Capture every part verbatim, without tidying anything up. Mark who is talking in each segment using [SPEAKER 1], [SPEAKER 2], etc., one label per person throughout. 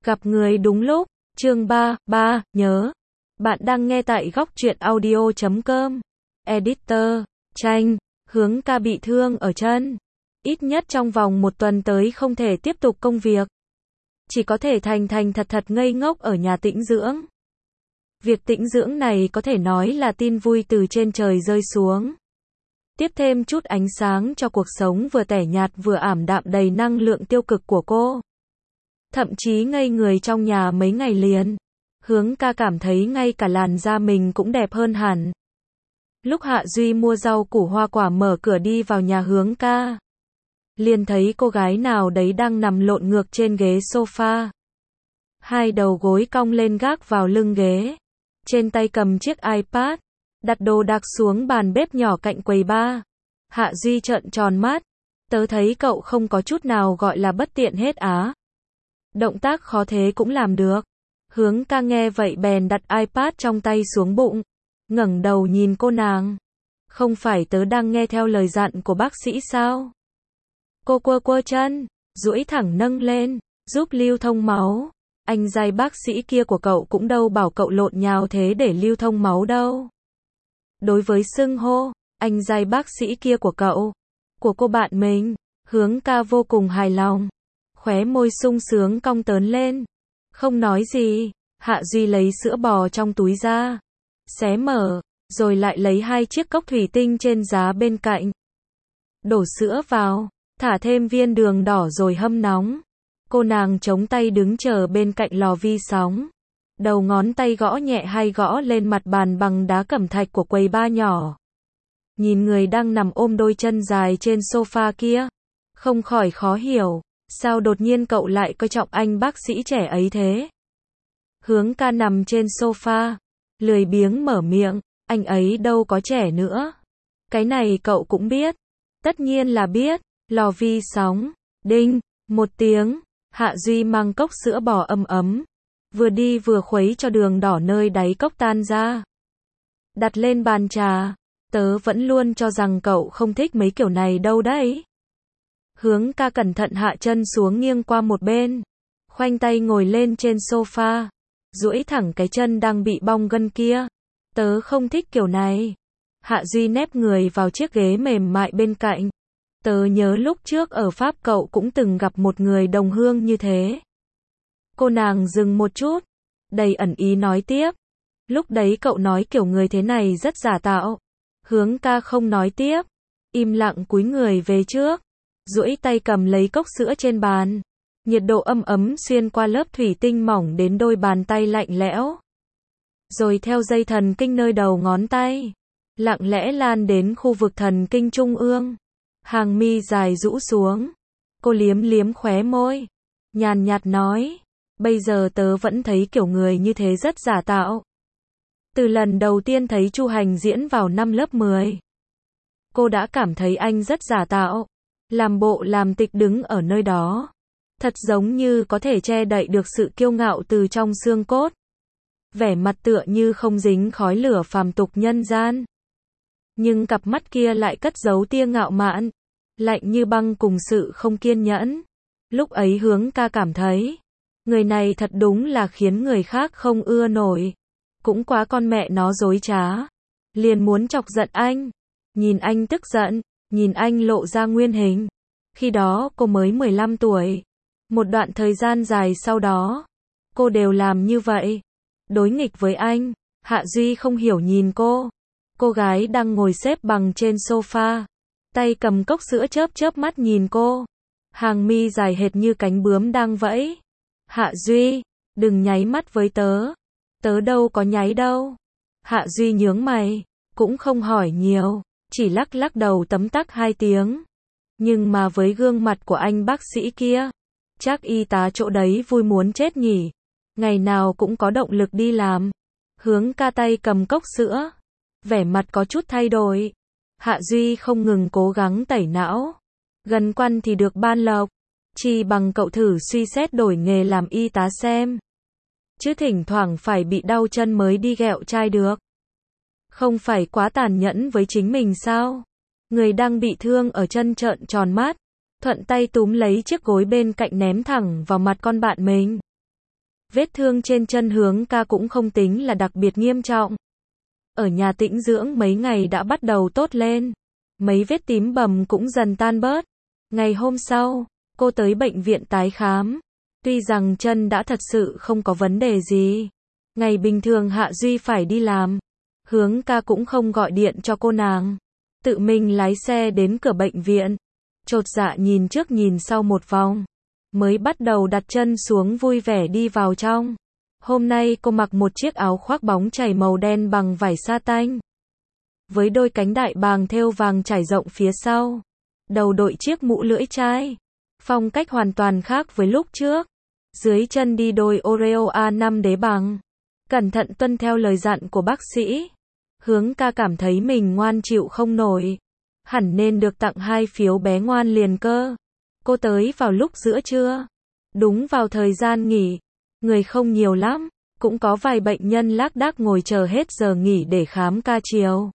[SPEAKER 1] Gặp người đúng lúc, chương ba, ba, nhớ. Bạn đang nghe tại góc truyện audio chấm com. Editor, Tranh, Hướng ca bị thương ở chân. Ít nhất trong vòng một tuần tới không thể tiếp tục công việc. Chỉ có thể thành thành thật thật ngây ngốc ở nhà tĩnh dưỡng. Việc tĩnh dưỡng này có thể nói là tin vui từ trên trời rơi xuống. Tiếp thêm chút ánh sáng cho cuộc sống vừa tẻ nhạt vừa ảm đạm đầy năng lượng tiêu cực của cô. Thậm chí ngây người trong nhà mấy ngày liền. Hướng ca cảm thấy ngay cả làn da mình cũng đẹp hơn hẳn. Lúc Hạ Duy mua rau củ hoa quả mở cửa đi vào nhà Hướng ca, liền thấy cô gái nào đấy đang nằm lộn ngược trên ghế sofa. Hai đầu gối cong lên gác vào lưng ghế. Trên tay cầm chiếc iPad, đặt đồ đạc xuống bàn bếp nhỏ cạnh quầy bar. Hạ Duy trợn tròn mắt. Tớ thấy cậu không có chút nào gọi là bất tiện hết á. Động tác khó thế cũng làm được. Hướng ca nghe vậy bèn đặt iPad trong tay xuống bụng. Ngẩng đầu nhìn cô nàng. Không phải tớ đang nghe theo lời dặn của bác sĩ sao? Cô quơ quơ chân, duỗi thẳng nâng lên, giúp lưu thông máu. Anh giai bác sĩ kia của cậu cũng đâu bảo cậu lộn nhào thế để lưu thông máu đâu. Đối với xưng hô, anh giai bác sĩ kia của cậu, của cô bạn mình, Hướng ca vô cùng hài lòng. Khóe môi sung sướng cong tớn lên. Không nói gì, Hạ Duy lấy sữa bò trong túi ra, xé mở, rồi lại lấy hai chiếc cốc thủy tinh trên giá bên cạnh. Đổ sữa vào, thả thêm viên đường đỏ rồi hâm nóng. Cô nàng chống tay đứng chờ bên cạnh lò vi sóng. Đầu ngón tay gõ nhẹ hay gõ lên mặt bàn bằng đá cẩm thạch của quầy bar nhỏ. Nhìn người đang nằm ôm đôi chân dài trên sofa kia, không khỏi khó hiểu. Sao đột nhiên cậu lại coi trọng anh bác sĩ trẻ ấy thế? Hướng ca nằm trên sofa, lười biếng mở miệng, anh ấy đâu có trẻ nữa. Cái này cậu cũng biết. Tất nhiên là biết. Lò vi sóng, đinh, một tiếng, Hạ Duy mang cốc sữa bò ấm ấm, vừa đi vừa khuấy cho đường đỏ nơi đáy cốc tan ra. Đặt lên bàn trà, tớ vẫn luôn cho rằng cậu không thích mấy kiểu này đâu đấy. Hướng ca cẩn thận hạ chân xuống nghiêng qua một bên, khoanh tay ngồi lên trên sofa, duỗi thẳng cái chân đang bị bong gân kia. Tớ không thích kiểu này. Hạ Duy nép người vào chiếc ghế mềm mại bên cạnh. Tớ nhớ lúc trước ở Pháp cậu cũng từng gặp một người đồng hương như thế. Cô nàng dừng một chút, đầy ẩn ý nói tiếp. Lúc đấy cậu nói kiểu người thế này rất giả tạo. Hướng ca không nói tiếp, im lặng cúi người về trước, duỗi tay cầm lấy cốc sữa trên bàn. Nhiệt độ âm ấm xuyên qua lớp thủy tinh mỏng đến đôi bàn tay lạnh lẽo. Rồi theo dây thần kinh nơi đầu ngón tay, lặng lẽ lan đến khu vực thần kinh trung ương. Hàng mi dài rũ xuống. Cô liếm liếm khóe môi, nhàn nhạt nói, bây giờ tớ vẫn thấy kiểu người như thế rất giả tạo. Từ lần đầu tiên thấy Chu Hành diễn vào năm lớp mười, cô đã cảm thấy anh rất giả tạo. Làm bộ làm tịch đứng ở nơi đó, thật giống như có thể che đậy được sự kiêu ngạo từ trong xương cốt. Vẻ mặt tựa như không dính khói lửa phàm tục nhân gian. Nhưng cặp mắt kia lại cất giấu tia ngạo mạn, lạnh như băng cùng sự không kiên nhẫn. Lúc ấy Hướng ca cảm thấy, người này thật đúng là khiến người khác không ưa nổi. Cũng quá con mẹ nó dối trá. Liền muốn chọc giận anh. Nhìn anh tức giận, nhìn anh lộ ra nguyên hình. Khi đó cô mới mười lăm tuổi. Một đoạn thời gian dài sau đó, cô đều làm như vậy. Đối nghịch với anh. Hạ Duy không hiểu nhìn cô. Cô gái đang ngồi xếp bằng trên sofa, tay cầm cốc sữa chớp chớp mắt nhìn cô. Hàng mi dài hệt như cánh bướm đang vẫy. Hạ Duy, đừng nháy mắt với tớ. Tớ đâu có nháy đâu. Hạ Duy nhướng mày, cũng không hỏi nhiều, chỉ lắc lắc đầu tấm tắc hai tiếng. Nhưng mà với gương mặt của anh bác sĩ kia, chắc y tá chỗ đấy vui muốn chết nhỉ. Ngày nào cũng có động lực đi làm. Hướng ca tay cầm cốc sữa, vẻ mặt có chút thay đổi. Hạ Duy không ngừng cố gắng tẩy não. Gần quan thì được ban lộc. Chỉ bằng cậu thử suy xét đổi nghề làm y tá xem. Chứ thỉnh thoảng phải bị đau chân mới đi ghẹo chai được. Không phải quá tàn nhẫn với chính mình sao? Người đang bị thương ở chân trợn tròn mắt, thuận tay túm lấy chiếc gối bên cạnh ném thẳng vào mặt con bạn mình. Vết thương trên chân Hướng ca cũng không tính là đặc biệt nghiêm trọng. Ở nhà tĩnh dưỡng mấy ngày đã bắt đầu tốt lên. Mấy vết tím bầm cũng dần tan bớt. Ngày hôm sau, cô tới bệnh viện tái khám. Tuy rằng chân đã thật sự không có vấn đề gì. Ngày bình thường Hạ Duy phải đi làm. Hướng ca cũng không gọi điện cho cô nàng. Tự mình lái xe đến cửa bệnh viện. Chột dạ nhìn trước nhìn sau một vòng. Mới bắt đầu đặt chân xuống vui vẻ đi vào trong. Hôm nay cô mặc một chiếc áo khoác bóng chảy màu đen bằng vải sa tanh. Với đôi cánh đại bàng thêu vàng trải rộng phía sau. Đầu đội chiếc mũ lưỡi chai. Phong cách hoàn toàn khác với lúc trước. Dưới chân đi đôi Oreo a năm đế bằng. Cẩn thận tuân theo lời dặn của bác sĩ. Hướng ca cảm thấy mình ngoan chịu không nổi. Hẳn nên được tặng hai phiếu bé ngoan liền cơ. Cô tới vào lúc giữa trưa. Đúng vào thời gian nghỉ. Người không nhiều lắm. Cũng có vài bệnh nhân lác đác ngồi chờ hết giờ nghỉ để khám ca chiều.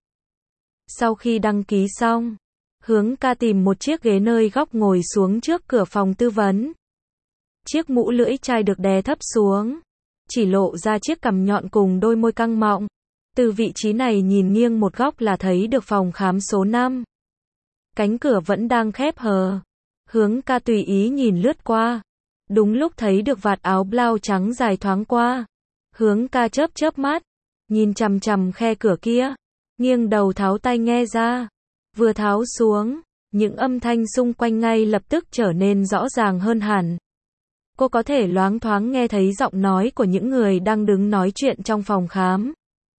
[SPEAKER 1] Sau khi đăng ký xong, Hướng ca tìm một chiếc ghế nơi góc ngồi xuống trước cửa phòng tư vấn. Chiếc mũ lưỡi chai được đè thấp xuống. Chỉ lộ ra chiếc cằm nhọn cùng đôi môi căng mọng. Từ vị trí này nhìn nghiêng một góc là thấy được phòng khám số năm. Cánh cửa vẫn đang khép hờ. Hướng ca tùy ý nhìn lướt qua. Đúng lúc thấy được vạt áo blau trắng dài thoáng qua. Hướng ca chớp chớp mắt. Nhìn chằm chằm khe cửa kia. Nghiêng đầu tháo tai nghe ra. Vừa tháo xuống. Những âm thanh xung quanh ngay lập tức trở nên rõ ràng hơn hẳn. Cô có thể loáng thoáng nghe thấy giọng nói của những người đang đứng nói chuyện trong phòng khám.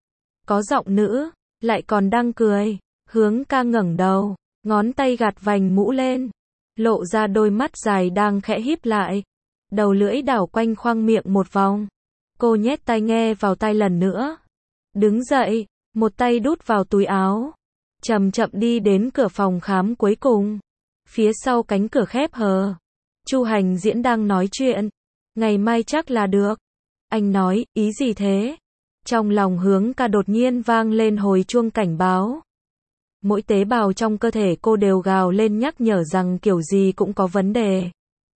[SPEAKER 1] Có giọng nữ, lại còn đang cười. Hướng ca ngẩng đầu, ngón tay gạt vành mũ lên. Lộ ra đôi mắt dài đang khẽ híp lại. Đầu lưỡi đảo quanh khoang miệng một vòng. Cô nhét tai nghe vào tai lần nữa. Đứng dậy, một tay đút vào túi áo. Chậm chậm đi đến cửa phòng khám cuối cùng. Phía sau cánh cửa khép hờ. Chu Hành Diễn đang nói chuyện. Ngày mai chắc là được. Anh nói, ý gì thế? Trong lòng Hướng ca đột nhiên vang lên hồi chuông cảnh báo. Mỗi tế bào trong cơ thể cô đều gào lên nhắc nhở rằng kiểu gì cũng có vấn đề.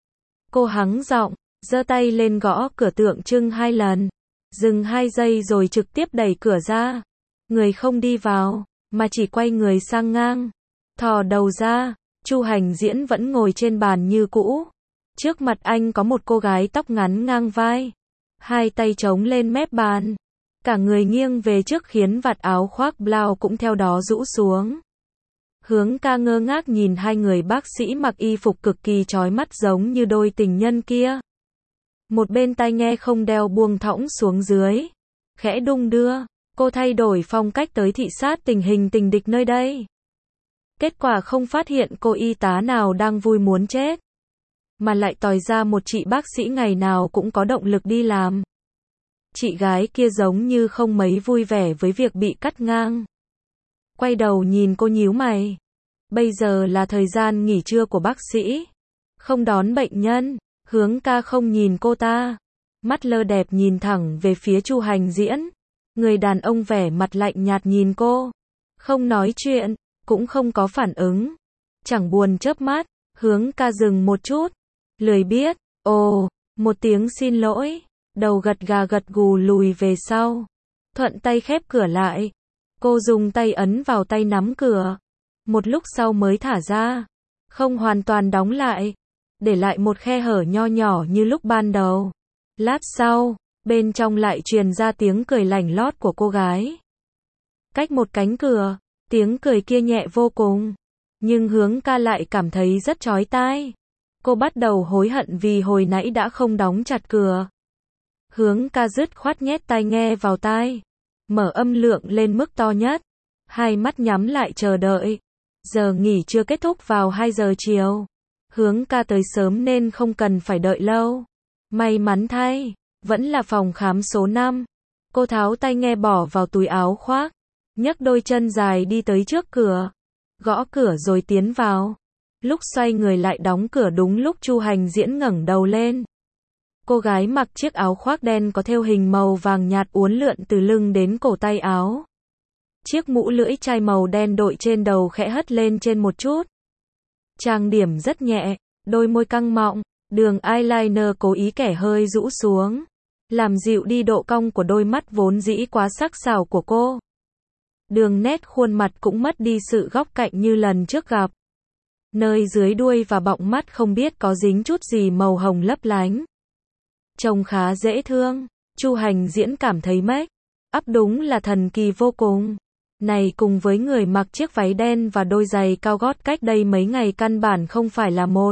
[SPEAKER 1] Cô hắng giọng, giơ tay lên gõ cửa tượng trưng hai lần. Dừng hai giây rồi trực tiếp đẩy cửa ra. Người không đi vào, mà chỉ quay người sang ngang. Thò đầu ra, Chu Hành Diễn vẫn ngồi trên bàn như cũ. Trước mặt anh có một cô gái tóc ngắn ngang vai. Hai tay chống lên mép bàn. Cả người nghiêng về trước khiến vạt áo khoác blau cũng theo đó rũ xuống. Hướng ca ngơ ngác nhìn hai người bác sĩ mặc y phục cực kỳ chói mắt giống như đôi tình nhân kia. Một bên tai nghe không đeo buông thõng xuống dưới. Khẽ đung đưa, cô thay đổi phong cách tới thị sát tình hình tình địch nơi đây. Kết quả không phát hiện cô y tá nào đang vui muốn chết. Mà lại tòi ra một chị bác sĩ ngày nào cũng có động lực đi làm. Chị gái kia giống như không mấy vui vẻ với việc bị cắt ngang. Quay đầu nhìn cô nhíu mày. Bây giờ là thời gian nghỉ trưa của bác sĩ. Không đón bệnh nhân. Hướng ca không nhìn cô ta. Mắt lơ đẹp nhìn thẳng về phía Chu Hành Diễn. Người đàn ông vẻ mặt lạnh nhạt nhìn cô. Không nói chuyện, cũng không có phản ứng. Chẳng buồn chớp mắt. Hướng ca dừng một chút. Lười biết. Ồ, một tiếng xin lỗi. Đầu gật gà gật gù lùi về sau. Thuận tay khép cửa lại. Cô dùng tay ấn vào tay nắm cửa. Một lúc sau mới thả ra. Không hoàn toàn đóng lại. Để lại một khe hở nho nhỏ như lúc ban đầu. Lát sau, bên trong lại truyền ra tiếng cười lảnh lót của cô gái. Cách một cánh cửa, tiếng cười kia nhẹ vô cùng. Nhưng Hướng ca lại cảm thấy rất chói tai. Cô bắt đầu hối hận vì hồi nãy đã không đóng chặt cửa. Hướng ca dứt khoát nhét tai nghe vào tai. Mở âm lượng lên mức to nhất. Hai mắt nhắm lại chờ đợi. Giờ nghỉ chưa kết thúc vào hai giờ chiều. Hướng ca tới sớm nên không cần phải đợi lâu. May mắn thay, vẫn là phòng khám số năm. Cô tháo tai nghe bỏ vào túi áo khoác. Nhấc đôi chân dài đi tới trước cửa. Gõ cửa rồi tiến vào. Lúc xoay người lại đóng cửa đúng lúc Chu Hành Diễn ngẩng đầu lên. Cô gái mặc chiếc áo khoác đen có thêu hình màu vàng nhạt uốn lượn từ lưng đến cổ tay áo. Chiếc mũ lưỡi chai màu đen đội trên đầu khẽ hất lên trên một chút. Trang điểm rất nhẹ, đôi môi căng mọng, đường eyeliner cố ý kẻ hơi rũ xuống. làm dịu đi độ cong của đôi mắt vốn dĩ quá sắc sảo của cô. Đường nét khuôn mặt cũng mất đi sự góc cạnh như lần trước gặp. Nơi dưới đuôi và bọng mắt không biết có dính chút gì màu hồng lấp lánh. Trông khá dễ thương. Chu Hành Diễn cảm thấy make up đúng là thần kỳ vô cùng. Này cùng với người mặc chiếc váy đen và đôi giày cao gót cách đây mấy ngày căn bản không phải là một.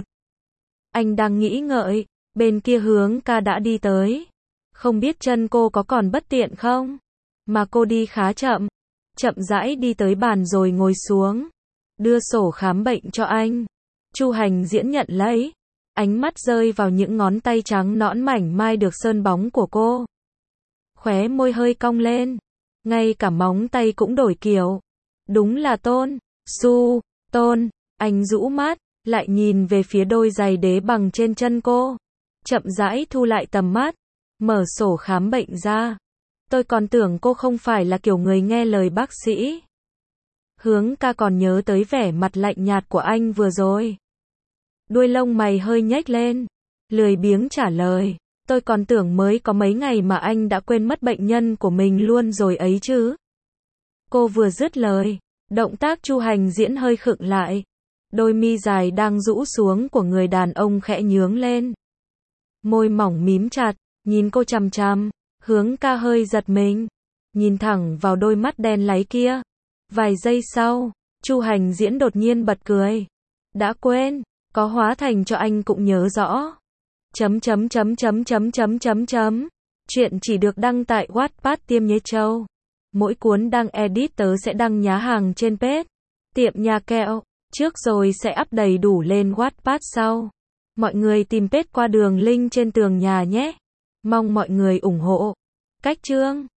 [SPEAKER 1] Anh đang nghĩ ngợi, bên kia Hướng Ca đã đi tới. Không biết chân cô có còn bất tiện không? Mà cô đi khá chậm. Chậm rãi đi tới bàn rồi ngồi xuống. Đưa sổ khám bệnh cho anh. Chu Hành Diễn nhận lấy. Ánh mắt rơi vào những ngón tay trắng nõn mảnh mai được sơn bóng của cô. Khóe môi hơi cong lên. Ngay cả móng tay cũng đổi kiểu. Đúng là Tôn. Su. Tôn. Anh rũ mắt. Lại nhìn về phía đôi giày đế bằng trên chân cô. Chậm rãi thu lại tầm mắt. Mở sổ khám bệnh ra. Tôi còn tưởng cô không phải là kiểu người nghe lời bác sĩ. Hướng Ca còn nhớ tới vẻ mặt lạnh nhạt của anh vừa rồi. Đuôi lông mày hơi nhếch lên. Lười biếng trả lời. Tôi còn tưởng mới có mấy ngày mà anh đã quên mất bệnh nhân của mình luôn rồi ấy chứ. Cô vừa dứt lời. Động tác Chu Hành Diễn hơi khựng lại. Đôi mi dài đang rũ xuống của người đàn ông khẽ nhướng lên. Môi mỏng mím chặt. Nhìn cô chằm chằm. Hướng Ca hơi giật mình. Nhìn thẳng vào đôi mắt đen láy kia. Vài giây sau, Chu Hành Diễn đột nhiên bật cười. Đã quên, có hóa thành cho anh cũng nhớ rõ. Chấm chấm chấm chấm chấm chấm chấm chấm. Chuyện chỉ được đăng tại Wattpad Tiêm Nhế Châu. Mỗi cuốn đăng edit tớ sẽ đăng nhá hàng trên page Tiệm Nhà Kẹo. Trước rồi sẽ up đầy đủ lên Wattpad sau. Mọi người tìm page qua đường link trên tường nhà nhé. Mong mọi người ủng hộ. Cách chương